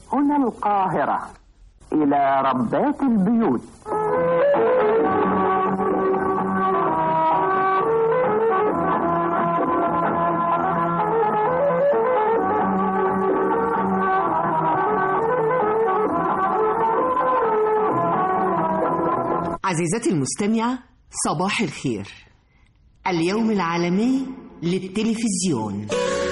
هنا القاهرة، إلى ربات البيوت. عزيزتي المستمعة، صباح الخير. اليوم العالمي للتلفزيون.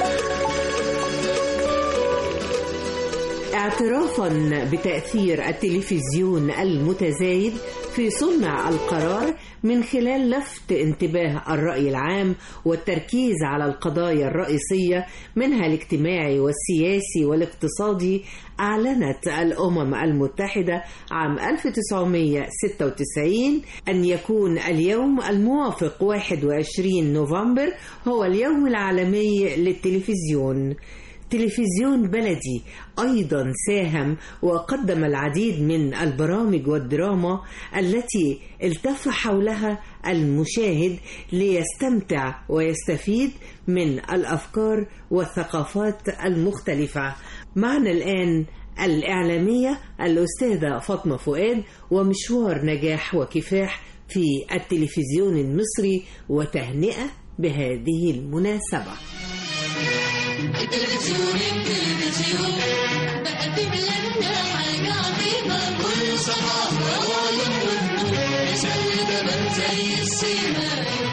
اعترافا بتأثير التلفزيون المتزايد في صنع القرار من خلال لفت انتباه الرأي العام والتركيز على القضايا الرئيسية منها الاجتماعي والسياسي والاقتصادي، أعلنت الأمم المتحدة عام 1996 أن يكون اليوم الموافق 21 نوفمبر هو اليوم العالمي للتلفزيون. تلفزيون بلدي أيضا ساهم وقدم العديد من البرامج والدراما التي التف حولها المشاهد ليستمتع ويستفيد من الأفكار والثقافات المختلفة. معنا الآن الإعلامية الأستاذة فاطمة فؤاد ومشوار نجاح وكفاح في التلفزيون المصري، وتهنئة بهذه المناسبة. التلفزيون بقدم لنا حاجة عظيمة، كل صباح وعيون والنور يسلي دايما زي السيما.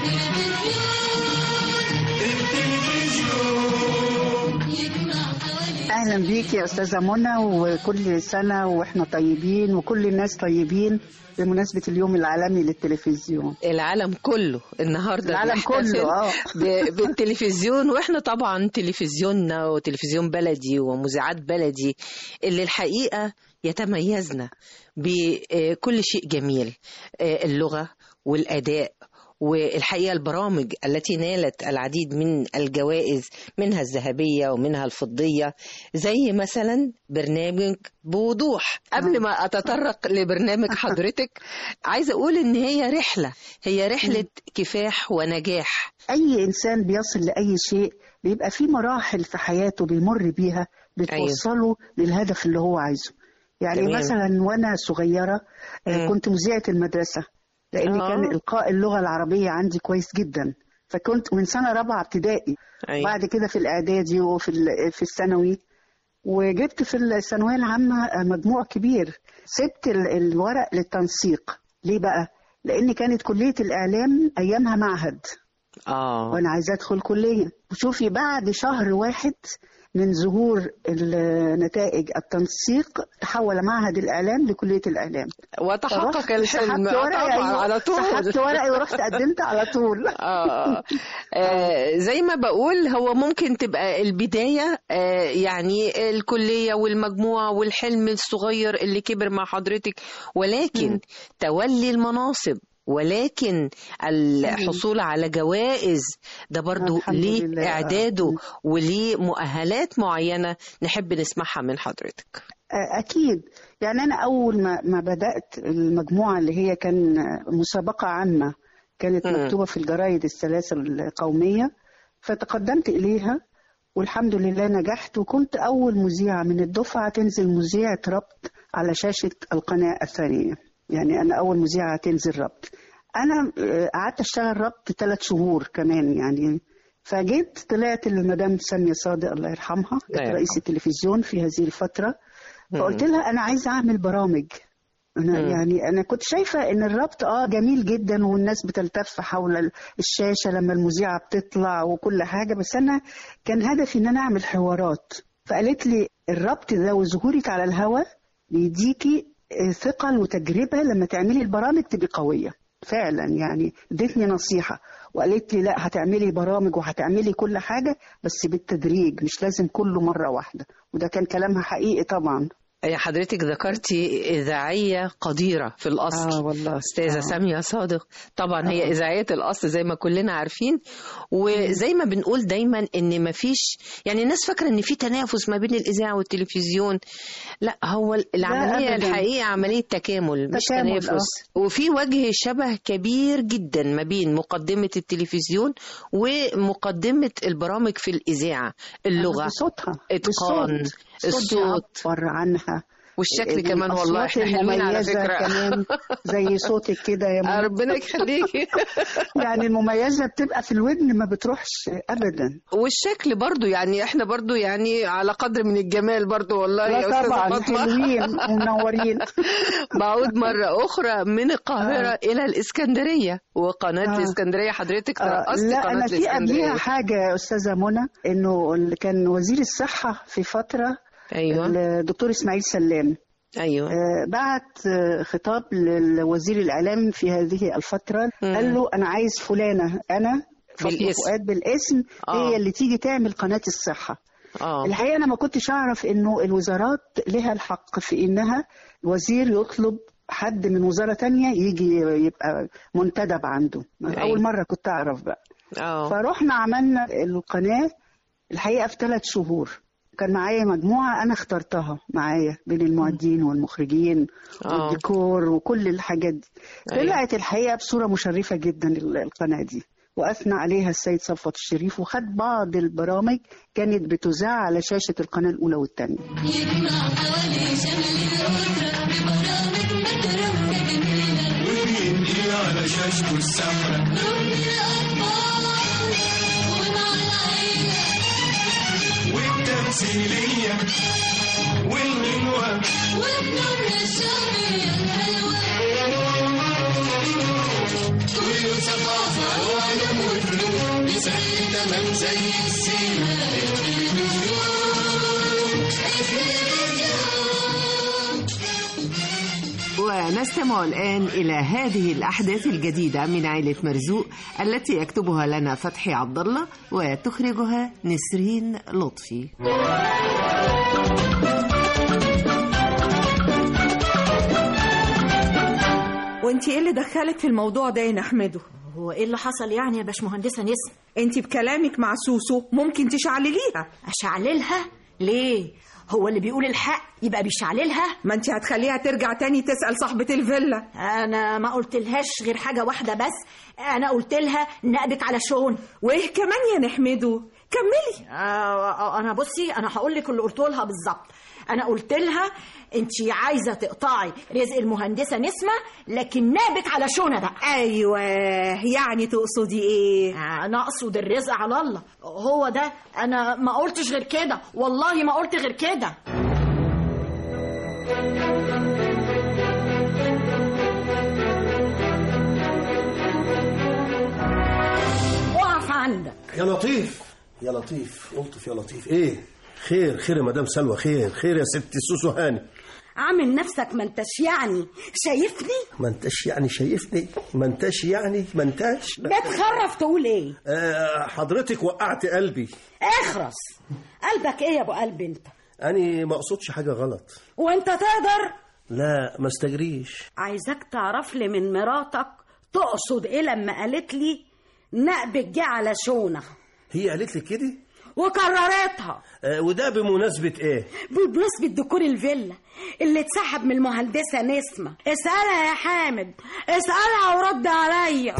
التلفزيون يجمع حوالي. أهلا بيك يا أستاذة منى، وكل سنة وإحنا طيبين وكل الناس طيبين بمناسبة اليوم العالمي للتلفزيون. العالم كله النهاردة العالم كله بالتلفزيون، واحنا طبعا تلفزيوننا وتلفزيون بلدي ومذيعات بلدي اللي الحقيقة يتميزنا بكل شيء جميل، اللغة والأداء والحقيقة البرامج التي نالت العديد من الجوائز، منها الذهبية ومنها الفضية، زي مثلا برنامج بوضوح. قبل ما أتطرق لبرنامج حضرتك عايزة أقول إن هي رحلة كفاح ونجاح. أي إنسان بيصل لأي شيء بيبقى في مراحل في حياته بيمر بيها بتوصله للهدف اللي هو عايزه. يعني جميل. مثلا وأنا صغيرة كنت مذيعة المدرسة، لأن كان إلقاء اللغة العربية عندي كويس جدا، فكنت من سنة 4 ابتدائي. بعد كده في الإعدادي وفي الثانوي، وجبت في الثانوية العامة مجموع كبير. سبت الورق للتنسيق. ليه بقى؟ لأن كانت كلية الإعلام أيامها معهد، وأنا عايزة أدخل كلية. وشوفي بعد شهر واحد من ظهور نتائج التنسيق تحول معهد الإعلام لكلية الإعلام، وتحقق الحلم على طول. سحبت ورقي ورحت قدمت على طول. زي ما بقول، هو ممكن تبقى البداية يعني الكلية والمجموعة والحلم الصغير اللي كبر مع حضرتك، ولكن تولي المناصب، ولكن الحصول على جوائز ده برضو ليه إعداده وليه مؤهلات معينة نحب نسمعها من حضرتك. أكيد. يعني أنا أول ما بدأت المجموعة اللي هي كان مسابقة عامة كانت مكتوبة في الجرايد الثلاثة القومية، فتقدمت إليها والحمد لله نجحت، وكنت أول مذيعة من الدفعة تنزل مذيعة ربط على شاشة القناة الثانية. يعني أنا أول مذيعة تنزل ربط. أنا قعدت أشتغل ربط 3 شهور كمان يعني. فجيت طلعت للمدام سامية صادق الله يرحمها، كانت رئيس التلفزيون في هذه الفترة. فقلت لها أنا عايزة أعمل برامج. أنا كنت شايفة إن الربط جميل جدا والناس بتلتف حول الشاشة لما المذيعة بتطلع وكل حاجة، بس أنا كان هدفي إن أنا أعمل حوارات. فقالت لي الربط ده وظهورك على الهواء بيديكي ثقل وتجربة لما تعملي البرامج تبقى قوية فعلا. يعني ادتني نصيحة وقالت لي لا، هتعملي برامج وهتعملي كل حاجة بس بالتدريج، مش لازم كله مرة واحدة. وده كان كلامها حقيقي طبعا. حضرتك ذكرتي إذاعية قديرة في الأصل، والله أستاذة سامية صادق. طبعا هي إذاعية الأصل زي ما كلنا عارفين، وزي ما بنقول دايما إن مفيش، يعني الناس فاكرة إن في تنافس ما بين الإذاعة والتلفزيون. لا، هو العملية الحقيقة عملية تكامل مش تنافس. وفي وجه شبه كبير جدا ما بين مقدمة التلفزيون ومقدمة البرامج في الإذاعة. اللغة، صوتها، إتقان، الصوت يعبر عنها، والشكل كمان. والله الأصوات احنا حلوين على المميزة فكرة. كمان زي صوتك كده يا منى. ربنا يخليكي. يعني المميزة بتبقى في الودن ما بتروحش أبدا. والشكل برضو يعني احنا برضو يعني على قدر من الجمال برضو والله يا لا أستاذة طبعا فاطمة. حلوين ومنورين. بعود مرة أخرى من القاهرة إلى الإسكندرية، وقناة الإسكندرية حضرتك ترأست لا قناة أنا في الإسكندرية. قبلها حاجة يا أستاذة منى، إنه اللي كان وزير الصحة في فترة أيوة الدكتور إسماعيل سلام أيوة بعت خطاب لوزير الإعلام في هذه الفترة. قال له أنا عايز فلانة، أنا فاطمة بالاسم. فؤاد بالاسم، هي اللي تيجي تعمل قناة الصحة. الحقيقة أنا ما كنتش أعرف إنه الوزارات لها الحق في إنها الوزير يطلب حد من وزارة تانية يجي يبقى منتدب عنده. أول مرة كنت أعرف بقى. فروحنا عملنا القناة الحقيقة في 3 شهور. كان معايا مجموعة أنا اخترتها معايا بين المعدين والمخرجين والديكور وكل الحاجات دي. طلعت الحقيقة بصورة مشرفة جدا القناة دي، وأثنى عليها السيد صفوت الشريف، وخد بعض البرامج كانت بتذاع على شاشة القناة الأولى والثانية. يجمع حوالي شمل الأسرة ببرامج متركة جميلة، وبينقل على شاشته السمرة ركن الأطفال ومع العيلة والتمثيلية والغنوة والنور الشعبية الحلوة، كله ثقافة وعلم وفنون بيسلي تمام زي السيما. ونستمع الآن إلى هذه الأحداث الجديدة من عائلة مرزوق التي يكتبها لنا فتحي عبد الله وتخرجها نسرين لطفي. وانتي ايه اللي دخلك في الموضوع ده يا نحمده؟ هو ايه اللي حصل يعني يا باشمهندسة نسم؟ انتي بكلامك مع سوسو ممكن تشعلليها. اشعللها؟ ليه؟ هو اللي بيقول الحق يبقى بيشعللها؟ ما انتي هتخليها ترجع تاني تسأل صاحبة الفيلا. انا ما قلتلهاش غير حاجة واحدة بس، انا قلت لها نقبك على شون. وايه كمان يا نحمده؟ كملي. انا بصي، انا هقول لك اللي قلته لها بالظبط. انا قلت لها انت عايزه تقطعي رزق المهندسه نسمه، لكن نابك على شونه بقى. ايوه، يعني تقصدي ايه؟ انا اقصد الرزق على الله، هو ده. انا ما قلتش غير كده، والله ما قلت غير كده. وقف عندك يا لطيف يا لطيف، الطف يا لطيف. ايه خير؟ خير يا مدام سلوى، خير خير يا ست سوسو هاني. عامل نفسك ما انتش يعني شايفني؟ ما انتش يعني شايفني؟ ما انتش يعني ما انتش بتخرف تقول ايه؟ حضرتك وقعت قلبي. اخرس. قلبك ايه يا ابو قلب انت؟ أنا ما اقصدش حاجة غلط. وانت تقدر؟ لا ما استجريش. عايزك تعرف لي من مراتك تقصد ايه لما قالت لي نقبك جه على شونه. هي قالت لي كده وكررتها. وده بمناسبة ايه؟ بمناسبة ديكور الفيلا اللي اتسحب من المهندسة نسمة. اسألها يا حامد، اسألها ورد عليا.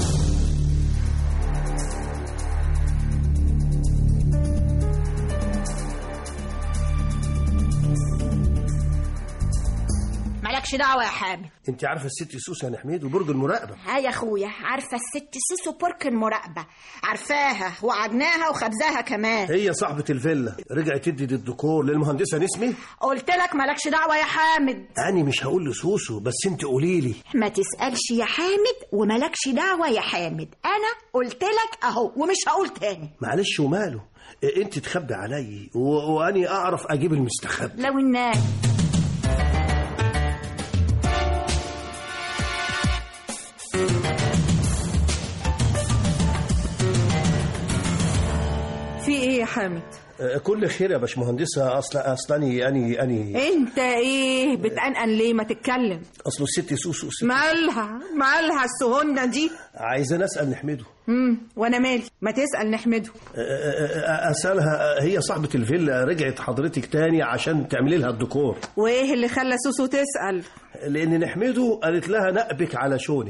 مالكش دعوة يا حامد. انت عارفة الست سوسو يا حميد وبرج المراقبة؟ ها يا اخويا، عارفة الست سوسو برج المراقبة، عارفاها وعدناها وخبزاها كمان. هي صاحبة الفيلا رجعت تدي الديكور للمهندسة نسمة. قلت لك مالكش دعوة يا حامد. أنا مش هقول لسوسو، بس انت قولي لي. ما تسألش يا حامد ومالكش دعوة يا حامد، أنا قلت لك أهو ومش هقول تاني. معلش وماله، انت تخبي علي وأني أعرف أجيب المستخبي. لو الناس في ايه يا حامد؟ كل خير يا باشمهندسة. أصلاني أني انت ايه بتقنقن ليه؟ ما تتكلم. أصل الست سوسو مالها السهونة دي؟ عايزة أسأل نحمده. وانا مالي؟ ما تسأل نحمده. أسألها، هي صاحبة الفيلا رجعت حضرتك تاني عشان تعملي لها الديكور. وايه اللي خلى سوسو تسأل؟ لأن نحمده قالت لها نقبك على شوني.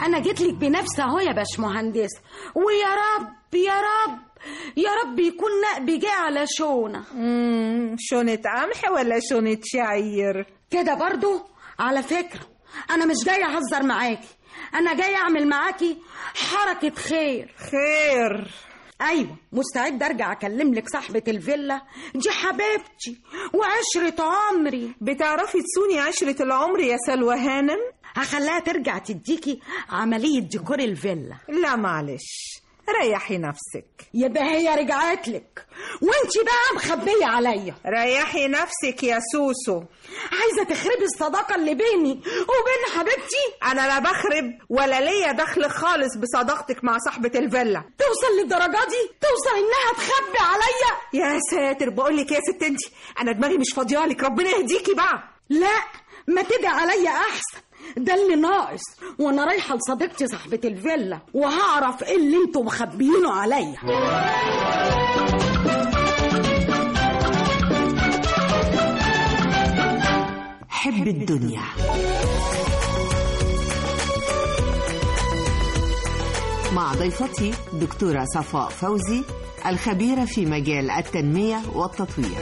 انا جيت لك بنفسي اهو يا باشمهندس، ويا رب يا رب يا رب يكون نقبي جه على شونه. شونة قمح ولا شونة شعير كده برضو؟ على فكرة انا مش جايه اهزر معاكي، انا جايه اعمل معاكي حركه خير. خير؟ ايوه، مستعد ارجع اكلم لك صاحبه الفيلا دي، حبيبتي وعشره عمري. بتعرفي تسوني عشره العمر يا سلوى هانم؟ هخليها ترجع تديكي عمليه ديكور الفيلا. لا معلش، ريحي نفسك. يبقى هي رجعت لك وانتي بقى مخبيه عليا. ريحي نفسك يا سوسو. عايزه تخربي الصداقه اللي بيني وبين حبيبتي؟ انا لا بخرب ولا ليا دخل خالص بصداقتك مع صاحبه الفيلا. توصل للدرجه دي؟ توصل انها تخبي عليا؟ يا ساتر، بقول لك يا ست انتي، انا دماغي مش فاضيالك، ربنا يهديكي بقى. لا، ما تدعي عليا احسن، ده اللي ناقص، وانا رايحه لصديقتي صاحبه الفيلا وهعرف ايه اللي انتوا مخبيينه عليا. حب الدنيا. مع ضيفتي دكتورة صفاء فوزي، الخبيرة في مجال التنمية والتطوير.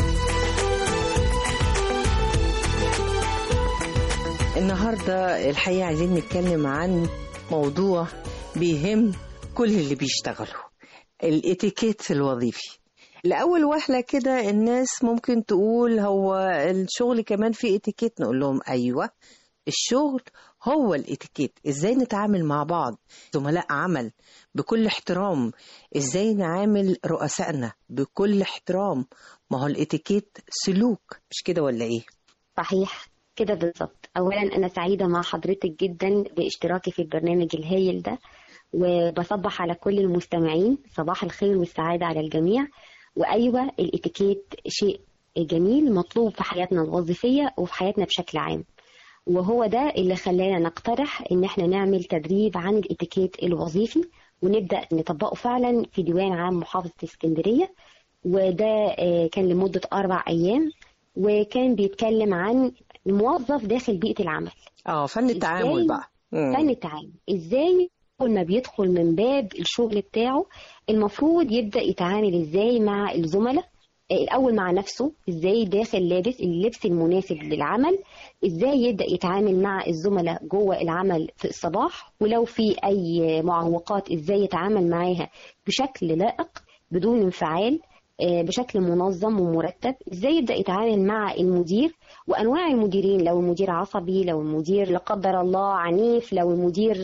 النهاردة الحقيقة عايزين نتكلم عن موضوع بيهم كل اللي بيشتغلوا، الاتيكيت الوظيفي. لأول وهلة كده الناس ممكن تقول هو الشغل كمان فيه اتيكيت، نقول لهم أيوة، الشغل هو الاتيكيت. ازاي نتعامل مع بعض زملاء عمل بكل احترام، ازاي نعامل رؤسائنا بكل احترام. ما هو الاتيكيت سلوك، مش كده ولا ايه؟ صحيح كده بالظبط. اولا انا سعيده مع حضرتك جدا باشتراكي في البرنامج الهايل ده، وبصبح على كل المستمعين، صباح الخير والسعاده على الجميع. وايوه، الاتيكيت شيء جميل مطلوب في حياتنا الوظيفيه وفي حياتنا بشكل عام، وهو ده اللي خلانا نقترح ان احنا نعمل تدريب عن الاتيكيت الوظيفي، ونبدا نطبقه فعلا في ديوان عام محافظه اسكندريه. وده كان لمده 4 أيام، وكان بيتكلم عن الموظف داخل بيئة العمل. فن التعامل بقى. فن التعامل، ازاي اول ما بيدخل من باب الشغل بتاعه المفروض يبدأ يتعامل ازاي مع الزملاء، الاول مع نفسه، ازاي داخل لابس اللبس المناسب للعمل، ازاي يبدأ يتعامل مع الزملاء جوه العمل في الصباح، ولو في اي معوقات ازاي يتعامل معاها بشكل لائق بدون انفعال، بشكل منظم ومرتب، ازاي يبدأ يتعامل مع المدير وانواع المديرين، لو المدير عصبي، لو المدير لا قدر الله عنيف، لو المدير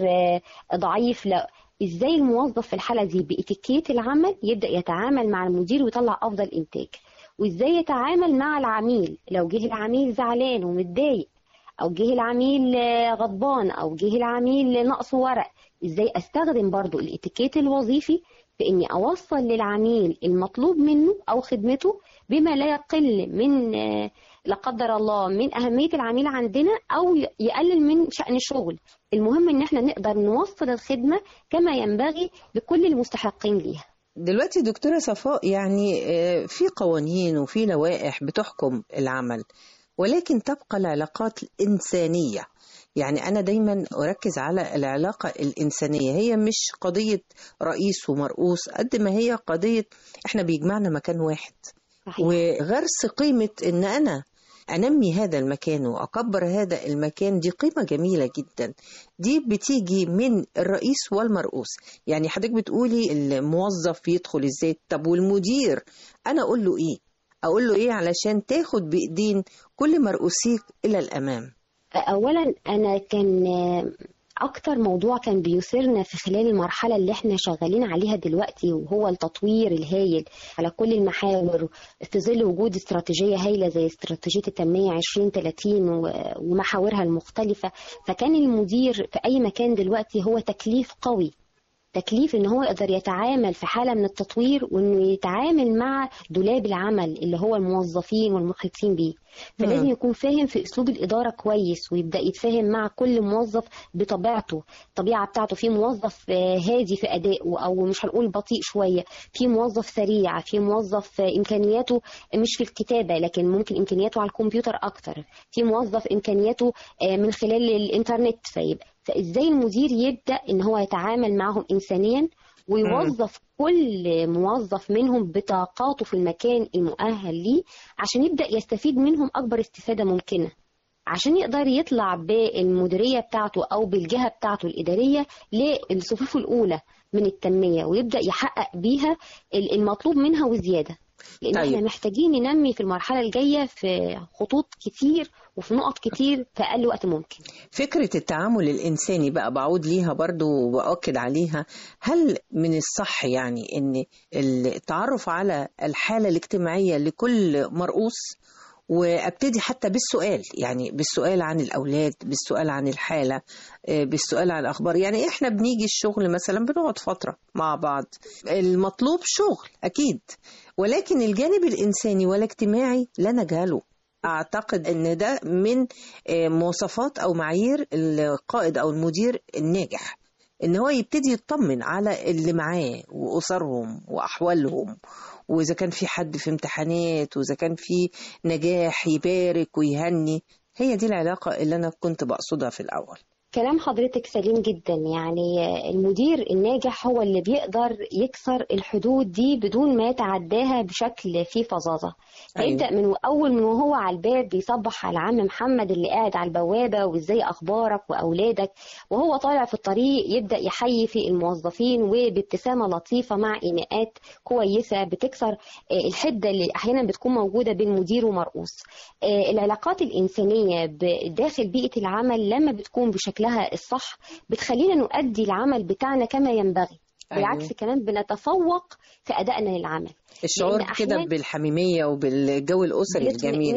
ضعيف، ازاي الموظف في الحالة دي بإتيكيت العمل يبدأ يتعامل مع المدير ويطلع افضل انتاج، وازاي يتعامل مع العميل لو جه العميل زعلان ومتضايق، او جه العميل غضبان، او جه العميل نقص ورق، ازاي استخدم برضو الإتيكيت الوظيفي في اني اوصل للعميل المطلوب منه او خدمته بما لا يقل من لا قدر الله من اهمية العميل عندنا او يقلل من شأن الشغل. المهم ان احنا نقدر نوصل الخدمة كما ينبغي لكل المستحقين ليها. دلوقتي دكتورة صفاء، يعني في قوانين وفي لوائح بتحكم العمل، ولكن تبقى العلاقات الإنسانية. يعني أنا دايما أركز على العلاقة الإنسانية، هي مش قضية رئيس ومرؤوس قد ما هي قضية إحنا بيجمعنا مكان واحد. صحيح. وغرس قيمة إن أنا أنمي هذا المكان وأكبر هذا المكان، دي قيمة جميلة جدا، دي بتيجي من الرئيس والمرؤوس. يعني حضرتك بتقولي الموظف يدخل إزاي، طب والمدير أنا أقول له إيه؟ أقول له إيه علشان تاخد بإيدين كل مرؤوسيك إلى الأمام؟ أولا أنا كان أكتر موضوع كان بيثيرنا في خلال المرحلة اللي احنا شغالين عليها دلوقتي، وهو التطوير الهائل على كل المحاور في ظل وجود استراتيجية هائلة زي استراتيجية التنمية 2030 ومحاورها المختلفة. فكان المدير في أي مكان دلوقتي هو تكليف قوي، تكليف ان هو يقدر يتعامل في حالة من التطوير، وانه يتعامل مع دولاب العمل اللي هو الموظفين والمحيطين بيه. فلازم يكون فاهم في اسلوب الاداره كويس، ويبدا يتفاهم مع كل موظف بطبيعته، الطبيعه بتاعته. في موظف هادي في ادائه، او مش هنقول بطيء شويه، في موظف سريع، في موظف امكانياته مش في الكتابه لكن ممكن امكانياته على الكمبيوتر اكتر، في موظف امكانياته من خلال الانترنت. فيبقى فازاي المدير يبدأ ان هو يتعامل معهم انسانيا ويوظف كل موظف منهم بطاقاته في المكان المؤهل ليه عشان يبدأ يستفيد منهم أكبر استفادة ممكنة، عشان يقدر يطلع بالمديرية بتاعته أو بالجهة بتاعته الإدارية للصفوف الأولى من التنمية ويبدأ يحقق بيها المطلوب منها وزيادة. لأن احنا محتاجين ننمي في المرحلة الجاية في خطوط كتير وفي نقط كتير في أقل وقت ممكن. فكرة التعامل الإنساني بقى بعود ليها برضو وبأكد عليها، هل من الصح يعني أن التعرف على الحالة الاجتماعية لكل مرؤوس وابتدي حتى بالسؤال، يعني بالسؤال عن الأولاد، بالسؤال عن الحالة، بالسؤال عن الأخبار. يعني إحنا بنيجي الشغل مثلا بنقعد فترة مع بعض، المطلوب شغل أكيد، ولكن الجانب الإنساني والاجتماعي لا نجهله. أعتقد أن ده من مواصفات أو معايير القائد أو المدير الناجح، إن هو يبتدي يطمن على اللي معاه وأسرهم وأحوالهم، وإذا كان في حد في امتحانات وإذا كان في نجاح يبارك ويهني. هي دي العلاقة اللي أنا كنت بقصدها في الأول. كلام حضرتك سليم جدا. يعني المدير الناجح هو اللي بيقدر يكسر الحدود دي بدون ما يتعداها بشكل فيه فظاظة. هيبدأ من أول من وهو على الباب بيصبح على عم محمد اللي قاعد على البوابة وإزاي أخبارك وأولادك، وهو طالع في الطريق يبدأ يحيي في الموظفين وبابتسامة لطيفة مع إيماءات كويسة بتكسر الحدة اللي أحيانا بتكون موجودة بين مدير ومرؤوس. العلاقات الإنسانية داخل بيئة العمل لما بتكون بشكل لها الصح بتخلينا نؤدي العمل بتاعنا كما ينبغي. بالعكس كمان بنتفوق في أدائنا للعمل. الشعور كده بالحميمية وبالجو الأسري الجميل،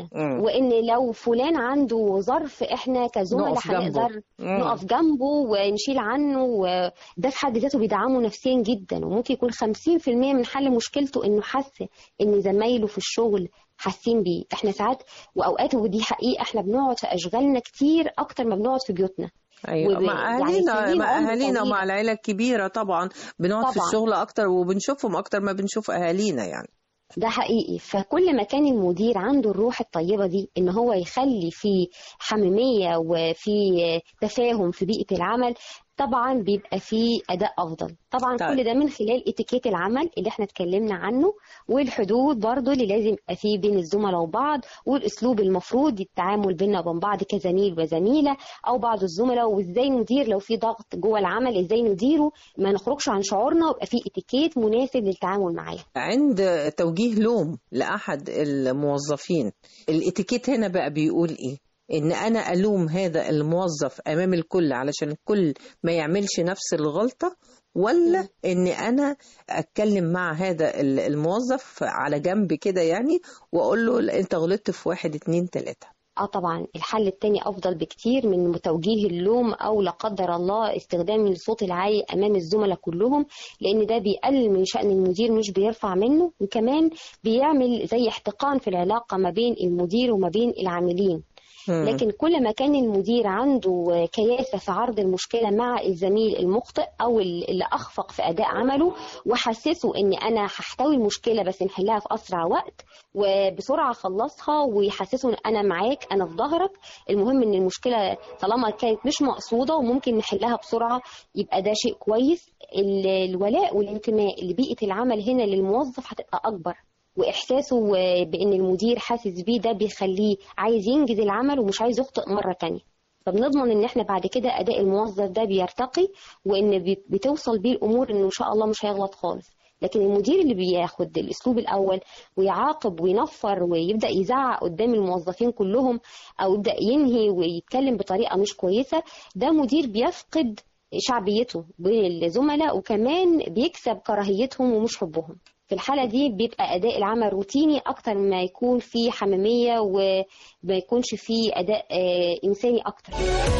وإن لو فلان عنده ظرف إحنا كزملاء هنقدر نقف جنبه ونشيل عنه، وده في حد ذاته بيدعمه نفسيا جدا. وممكن يكون 50% من حل مشكلته إنه حس إن زمايله في الشغل حاسين بيه. احنا ساعات واوقات، ودي حقيقة، احنا بنقعد في اشغالنا كتير اكتر ما بنقعد في بيوتنا. ايوه مع اهالينا، مع اهالينا ومع العيله الكبيره طبعا بنقعد في الشغل اكتر وبنشوفهم اكتر ما بنشوف اهالينا يعني. ده حقيقي. فكل ما كان المدير عنده الروح الطيبة دي ان هو يخلي في حميمية وفي تفاهم في بيئة العمل، طبعا بيبقى فيه أداء أفضل. طبعا كل ده من خلال اتيكيت العمل اللي احنا اتكلمنا عنه، والحدود برضو اللي لازم يبقى فيه بين الزملاء وبعض، والأسلوب المفروض التعامل بيننا وبين بعض كزميل وزميلة أو بعض الزملاء، وإزاي ندير لو في ضغط جوه العمل إزاي نديره، ما نخرجش عن شعورنا ويبقى فيه اتيكيت مناسب للتعامل معاه. عند توجيه لوم لأحد الموظفين، الاتيكيت هنا بقى بيقول إيه؟ إن أنا ألوم هذا الموظف أمام الكل علشان الكل ما يعملش نفس الغلطة، ولا إن أنا أتكلم مع هذا الموظف على جنب كده يعني وأقول له أنت غلطت في 1 2 3؟ طبعا الحل التاني أفضل بكتير من توجيه اللوم أو لا قدر الله استخدام الصوت العالي أمام الزملاء كلهم، لأن ده بيقلل من شأن المدير مش بيرفع منه، وكمان بيعمل زي احتقان في العلاقة ما بين المدير وما بين العاملين. لكن كل ما كان المدير عنده كياسة في عرض المشكلة مع الزميل المخطئ أو اللي أخفق في أداء عمله، وحسسه إن أنا هحتوي المشكلة بس نحلها في أسرع وقت وبسرعة خلصها، ويحسسه إن أنا معاك، أنا في ظهرك، المهم إن المشكلة طالما كانت مش مقصودة وممكن نحلها بسرعة يبقى ده شيء كويس. الولاء والانتماء لبيئة العمل هنا للموظف هتبقى أكبر، وإحساسه بأن المدير حاسس بيه ده بيخليه عايز ينجز العمل ومش عايز يخطئ مرة تانية. فبنضمن ان احنا بعد كده أداء الموظف ده بيرتقي، وان بتوصل بيه الأمور انه ان شاء الله مش هيغلط خالص. لكن المدير اللي بياخد الأسلوب الأول ويعاقب وينفر ويبدأ يزعق قدام الموظفين كلهم، أو يبدأ ينهي ويتكلم بطريقة مش كويسة، ده مدير بيفقد شعبيته بين الزملاء، وكمان بيكسب كراهيتهم ومش حبهم. في الحالة دي بيبقى أداء العمل روتيني أكتر ما يكون فيه حميمية وما يكونش فيه أداء إنساني أكتر.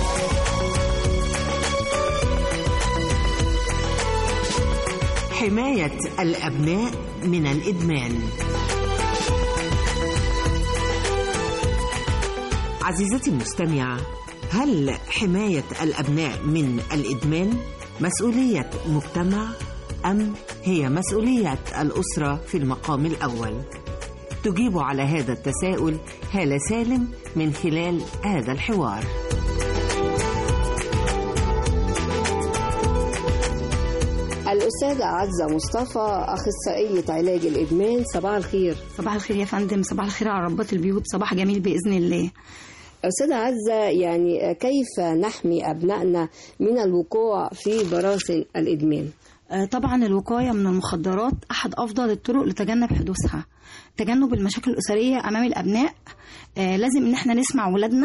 حماية الأبناء من الإدمان. عزيزتي المستمعة، هل حماية الأبناء من الإدمان مسؤولية مجتمع أم هي مسؤولية الأسرة في المقام الأول؟ تجيب على هذا التساؤل هالة سالم من خلال هذا الحوار. الأستاذة عزة مصطفى، أخصائية علاج الإدمان. صباح الخير. صباح الخير يا فندم، صباح الخير على ربات البيوت، صباح جميل بإذن الله. أستاذة عزة، يعني كيف نحمي أبنائنا من الوقوع في براثن الإدمان؟ طبعا الوقاية من المخدرات أحد أفضل الطرق لتجنب حدوثها. تجنب المشاكل الأسرية أمام الأبناء، لازم إن احنا نسمع ولادنا،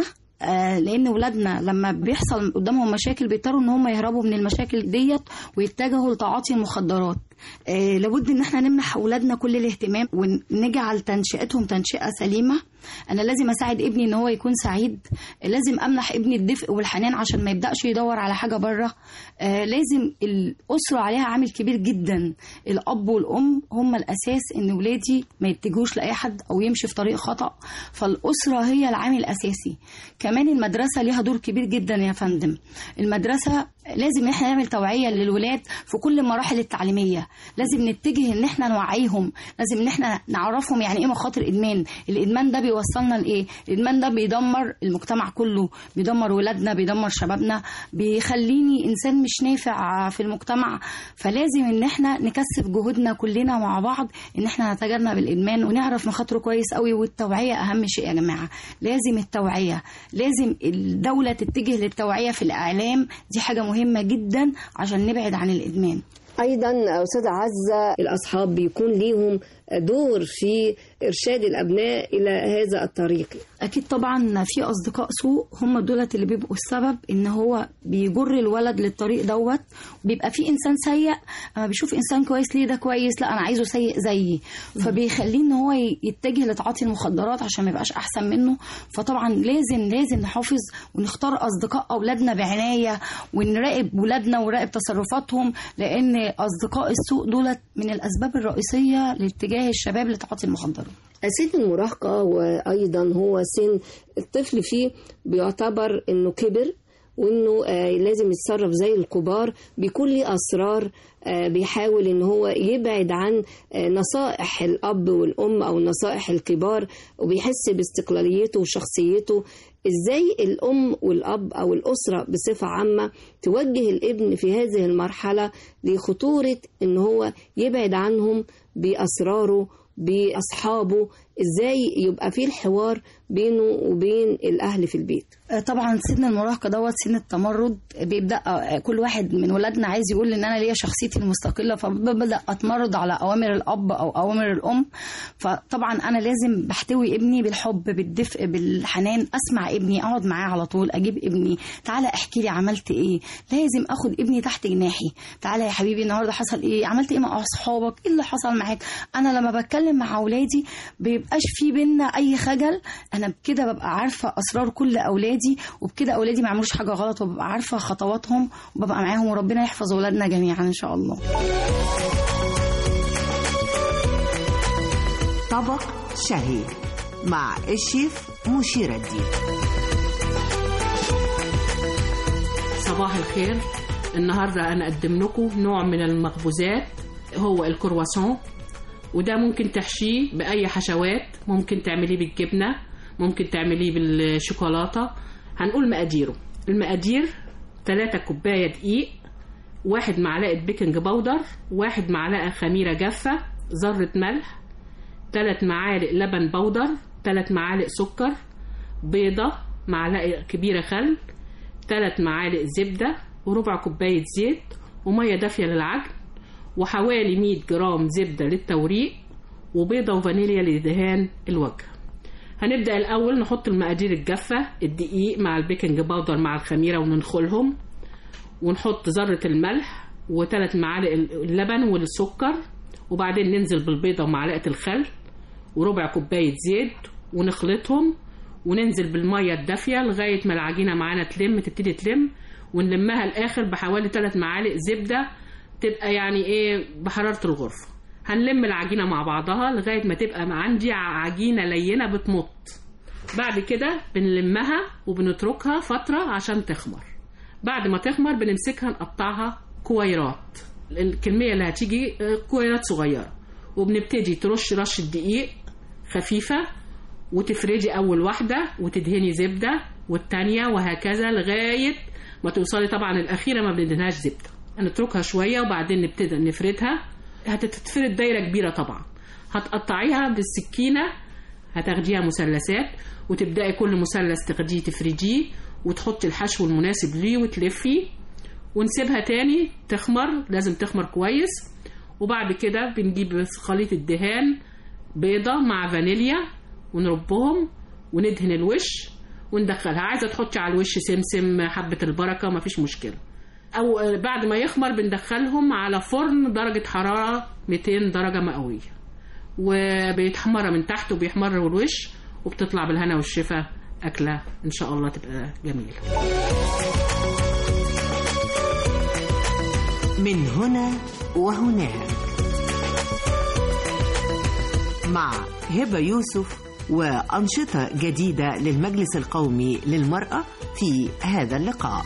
لأن ولادنا لما بيحصل قدامهم مشاكل بيضطروا إن هم يهربوا من المشاكل ديت ويتجهوا لتعاطي المخدرات. لابد إن احنا نمنح ولادنا كل الاهتمام ونجعل تنشئتهم تنشئة سليمة. أنا لازم أساعد ابني إن هو يكون سعيد، لازم أمنح ابني الدفء والحنان عشان ما يبدأش يدور على حاجة بره. لازم الأسرة عليها عامل كبير جدا، الأب والأم هم الأساس إن ولادي ما يتجهوش لأي حد أو يمشي في طريق خطأ، فالأسرة هي العامل الأساسي. كمان المدرسة ليها دور كبير جدا يا فندم. المدرسة لازم احنا نعمل توعية للولاد في كل المراحل التعليمية، لازم نتجه ان احنا نوعيهم، لازم ان احنا نعرفهم يعني ايه مخاطر الادمان. الادمان ده بيوصلنا لايه؟ الادمان ده بيدمر المجتمع كله، بيدمر ولادنا، بيدمر شبابنا، بيخليني انسان مش نافع في المجتمع. فلازم ان احنا نكثف جهودنا كلنا مع بعض ان احنا نتجنب الادمان ونعرف مخاطره كويس قوي. والتوعية اهم شيء يا جماعة، لازم التوعية، لازم الدولة تتجه للتوعية في الاعلام، دي حاجة مهمة جدا عشان نبعد عن الإدمان. أيضا أستاذة عزة، الأصحاب بيكون ليهم دور في إرشاد الأبناء إلى هذا الطريق. أكيد طبعا في أصدقاء سوء هم دولت اللي بيبقوا السبب إن هو بيجر الولد للطريق دوت. بيبقى في إنسان سيء أما بيشوف إنسان كويس، ليه ده كويس، لا أنا عايزه سيء زيي، فبيخليه إن هو يتجه لتعاطي المخدرات عشان ما يبقاش أحسن منه. فطبعا لازم نحافظ ونختار أصدقاء أولادنا بعناية ونراقب ولادنا ونراقب تصرفاتهم، لأن أصدقاء السوء دولت من الأسباب الرئيسية لاتجاه الشباب لتعاطي المخدرات. سن المراهقة وأيضا هو سن الطفل فيه بيعتبر إنه كبر وإنه لازم يتصرف زي الكبار، بيكون ليه أسرار، بيحاول إن هو يبعد عن نصائح الأب والأم أو نصائح الكبار، وبيحس باستقلاليته وشخصيته. إزاي الأم والأب أو الأسرة بصفة عامة توجه الابن في هذه المرحلة لخطورة إن هو يبعد عنهم بأسراره بأصحابه؟ إزاي يبقى فيه الحوار بينه وبين الأهل في البيت؟ طبعا سن المراهقة دوت سن التمرد. بيبدأ كل واحد من ولادنا عايز يقول إن أنا ليا شخصيتي المستقلة، فببدأ أتمرد على أوامر الأب أو أوامر الأم. فطبعا أنا لازم بحتوي ابني بالحب بالدفء بالحنان، أسمع ابني، أقعد معاه على طول، أجيب ابني تعالى احكي لي عملت إيه. لازم أخد ابني تحت جناحي، تعالى يا حبيبي النهاردة حصل إيه، عملت إيه مع أصحابك، إيه اللي حصل معاك. أنا لما بتكلم مع أولادي بيبقاش في بينا أي خجل، أنا بكده ببقى عارفة أسرار كل أولادي، وبكده أولادي ما عملوش حاجة غلط، وببقى عارفة خطواتهم وببقى معاهم، وربنا يحفظ أولادنا جميعا إن شاء الله. طبق شهي مع الشيف مشيرة الدين. صباح الخير. النهاردة أنا أقدم لكم نوع من المخبوزات، هو الكرواسون، وده ممكن تحشيه بأي حشوات، ممكن تعمليه بالجبنة، ممكن تعمليه بالشوكولاتة. هنقول مقاديره. المقادير: 3 كوباية دقيق، 1 معلقة بيكنج باودر، 1 معلقة خميرة جافة، ذرة ملح، 3 معالق لبن بودر، 3 معالق سكر، بيضة، معلقة كبيرة خل، 3 معالق زبدة، وربع كوباية زيت، ومية دافية للعجن، وحوالي 100 جرام زبدة للتوريق، وبيضة وفانيليا لدهان الوجه. هنبدأ الأول نحط المقادير الجافة: الدقيق مع البيكنج باودر مع الخميرة وننخلهم، ونحط ذرة الملح و3 معالق اللبن والسكر، وبعدين ننزل بالبيضة ومعلقة الخل وربع كوباية زيت ونخلطهم، وننزل بالمية الدافية لغاية ما العجينة معانا تبتدي تلم، ونلمها الآخر بحوالي 3 معالق زبدة، تبقى يعني ايه بحرارة الغرفة. هنلم العجينة مع بعضها لغاية ما تبقى عندي عجينة لينة بتمط. بعد كده بنلمها وبنتركها فترة عشان تخمر. بعد ما تخمر بنمسكها نقطعها كويرات، الكمية اللي هتيجي كويرات صغيرة، وبنبتدي ترش رشة دقيق خفيفة، وتفردي أول واحدة وتدهني زبدة والتانية، وهكذا لغاية ما توصلي طبعا الأخيرة ما بندهنهاش زبدة. نتركها شوية وبعدين نبتدي نفردها. هتتفرد دايرة كبيرة طبعا، هتقطعيها بالسكينة، هتاخديها مثلثات وتبدأي كل مثلث تاخديه تفرديه وتحطي الحشو المناسب ليه وتلفيه ونسيبها تاني تخمر. لازم تخمر كويس. وبعد كده بنجيب خليط الدهان بيضة مع فانيليا ونربهم وندهن الوش وندخلها. عايزة تحطي على الوش سمسم حبة البركة مفيش مشكلة. أو بعد ما يخمر بندخلهم على فرن درجة حرارة 200 درجة مئوية وبيتحمر من تحت وبيحمر الوش وبتطلع بالهنا والشفا أكلة إن شاء الله تبقى جميلة. من هنا وهناك مع هبة يوسف وأنشطة جديدة للمجلس القومي للمرأة في هذا اللقاء.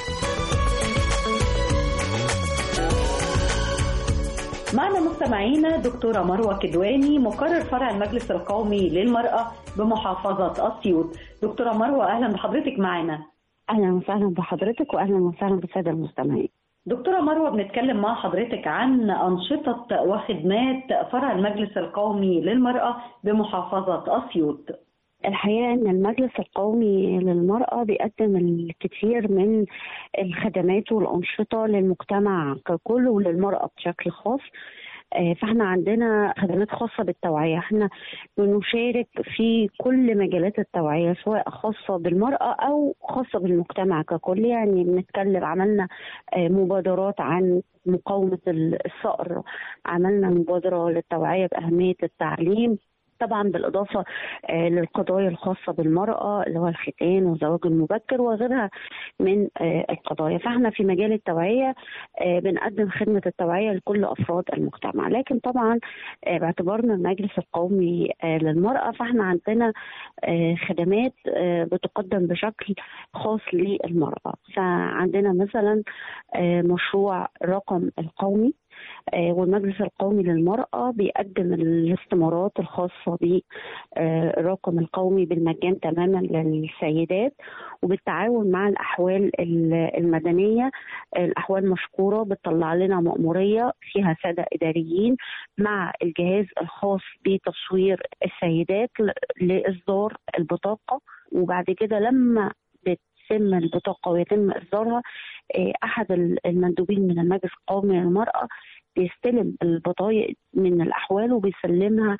معنا مستمعينا دكتورة مروة كدواني مقرر فرع المجلس القومي للمرأة بمحافظة أسيوط. دكتورة مروة أهلا بحضرتك معنا. أهلا وسهلا بحضرتك وأهلا وسهلا بالسادة المستمعين. دكتورة مروة بنتكلم مع حضرتك عن أنشطة وخدمات فرع المجلس القومي للمرأة بمحافظة أسيوط. الحقيقة أن المجلس القومي للمرأة بيقدم الكثير من الخدمات والأنشطة للمجتمع ككل وللمرأة بشكل خاص. فاحنا عندنا خدمات خاصة بالتوعية، احنا بنشارك في كل مجالات التوعية سواء خاصة بالمرأة أو خاصة بالمجتمع ككل. يعني بنتكلم عملنا مبادرات عن مقاومة الفقر، عملنا مبادرة للتوعية بأهمية التعليم، طبعا بالإضافة للقضايا الخاصة بالمرأة اللي هو الختان والزواج المبكر وغيرها من القضايا. فاحنا في مجال التوعية بنقدم خدمة التوعية لكل أفراد المجتمع. لكن طبعا باعتبارنا المجلس القومي للمرأة فاحنا عندنا خدمات بتقدم بشكل خاص للمرأة. فعندنا مثلا مشروع الرقم القومي، والمجلس القومي للمرأة بيقدم الاستمارات الخاصة بالرقم القومي بالمجان تماما للسيدات وبالتعاون مع الأحوال المدنية. الأحوال مشكورة بتطلع لنا مأمورية فيها سادة إداريين مع الجهاز الخاص بتصوير السيدات لإصدار البطاقة، وبعد كده لما بتتم البطاقة ويتم إصدارها أحد المندوبين من المجلس القومي للمرأة بيستلم البطايق من الأحوال وبيسلمها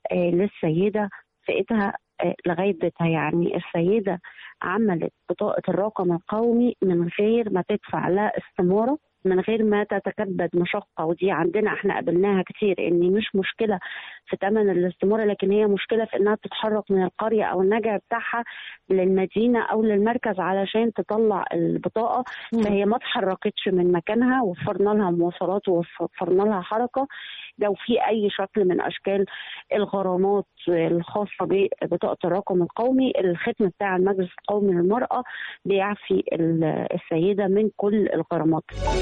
للسيدة في إيدها لغاية بيتها. يعني السيدة عملت بطاقة الرقم القومي من غير ما تدفع لا استمارة، من غير ما تتكبد مشقة. ودي عندنا احنا قابلناها كتير، ان مش مشكلة في ثمن الاستمارة لكن هي مشكلة في انها تتحرك من القرية او النجع بتاعها للمدينة او للمركز علشان تطلع البطاقة. فهي ما تحركتش من مكانها، وفرنا لها مواصلات ووفرنا لها حركة. لو في اي شكل من اشكال الغرامات الخاصة ببطاقة الرقم القومي، الختم بتاع المجلس القومي للمرأة بيعفي السيدة من كل الغرامات.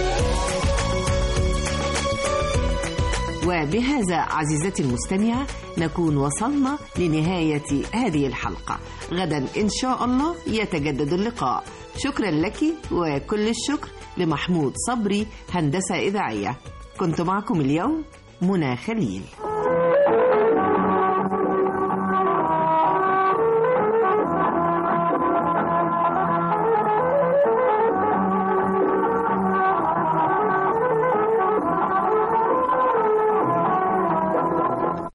وبهذا عزيزتي المستمعة نكون وصلنا لنهاية هذه الحلقة. غدا إن شاء الله يتجدد اللقاء. شكرا لك وكل الشكر لمحمود صبري هندسة إذاعية. كنت معكم اليوم منى خليل.